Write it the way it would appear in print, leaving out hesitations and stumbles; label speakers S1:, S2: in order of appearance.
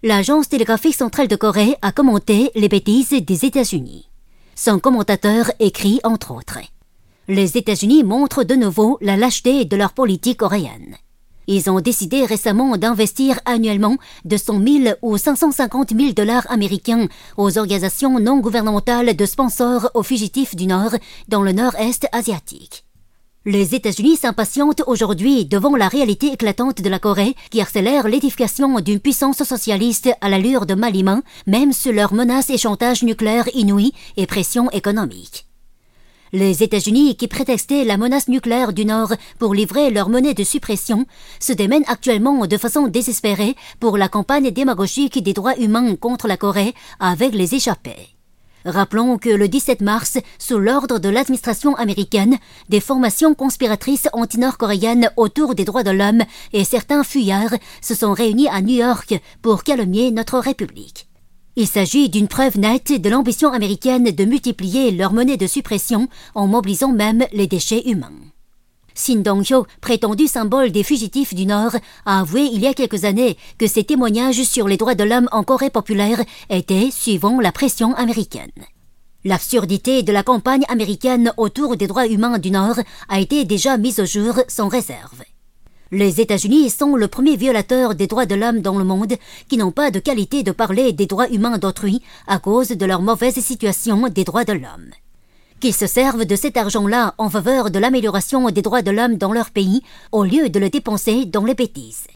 S1: l'agence télégraphique centrale de Corée a commenté les bêtises des États-Unis. Son commentateur écrit entre autres: les États-Unis montrent de nouveau la lâcheté de leur politique coréenne. Ils ont décidé récemment d'investir annuellement 200 000 ou 550 000 $ américains aux organisations non gouvernementales de sponsors aux fugitifs du Nord dans le Nord-Est asiatique. Les États-Unis s'impatientent aujourd'hui devant la réalité éclatante de la Corée qui accélère l'édification d'une puissance socialiste à l'allure de Malima, même sous leurs menaces et chantages nucléaires inouïs et pression économique. Les États-Unis, qui prétextaient la menace nucléaire du Nord pour livrer leur monnaie de suppression, se démènent actuellement de façon désespérée pour la campagne démagogique des droits humains contre la Corée avec les échappés. Rappelons que le 17 mars, sous l'ordre de l'administration américaine, des formations conspiratrices anti-nord-coréennes autour des droits de l'homme et certains fuyards se sont réunis à New York pour calomnier notre République. Il s'agit d'une preuve nette de l'ambition américaine de multiplier leur monnaie de suppression en mobilisant même les déchets humains. Shin Dong-hyo, prétendu symbole des fugitifs du Nord, a avoué il y a quelques années que ses témoignages sur les droits de l'homme en Corée populaire étaient suivant la pression américaine. L'absurdité de la campagne américaine autour des droits humains du Nord a été déjà mise au jour sans réserve. Les États-Unis sont le premier violateur des droits de l'homme dans le monde qui n'ont pas de qualité de parler des droits humains d'autrui à cause de leur mauvaise situation des droits de l'homme. Qu'ils se servent de cet argent-là en faveur de l'amélioration des droits de l'homme dans leur pays au lieu de le dépenser dans les bêtises.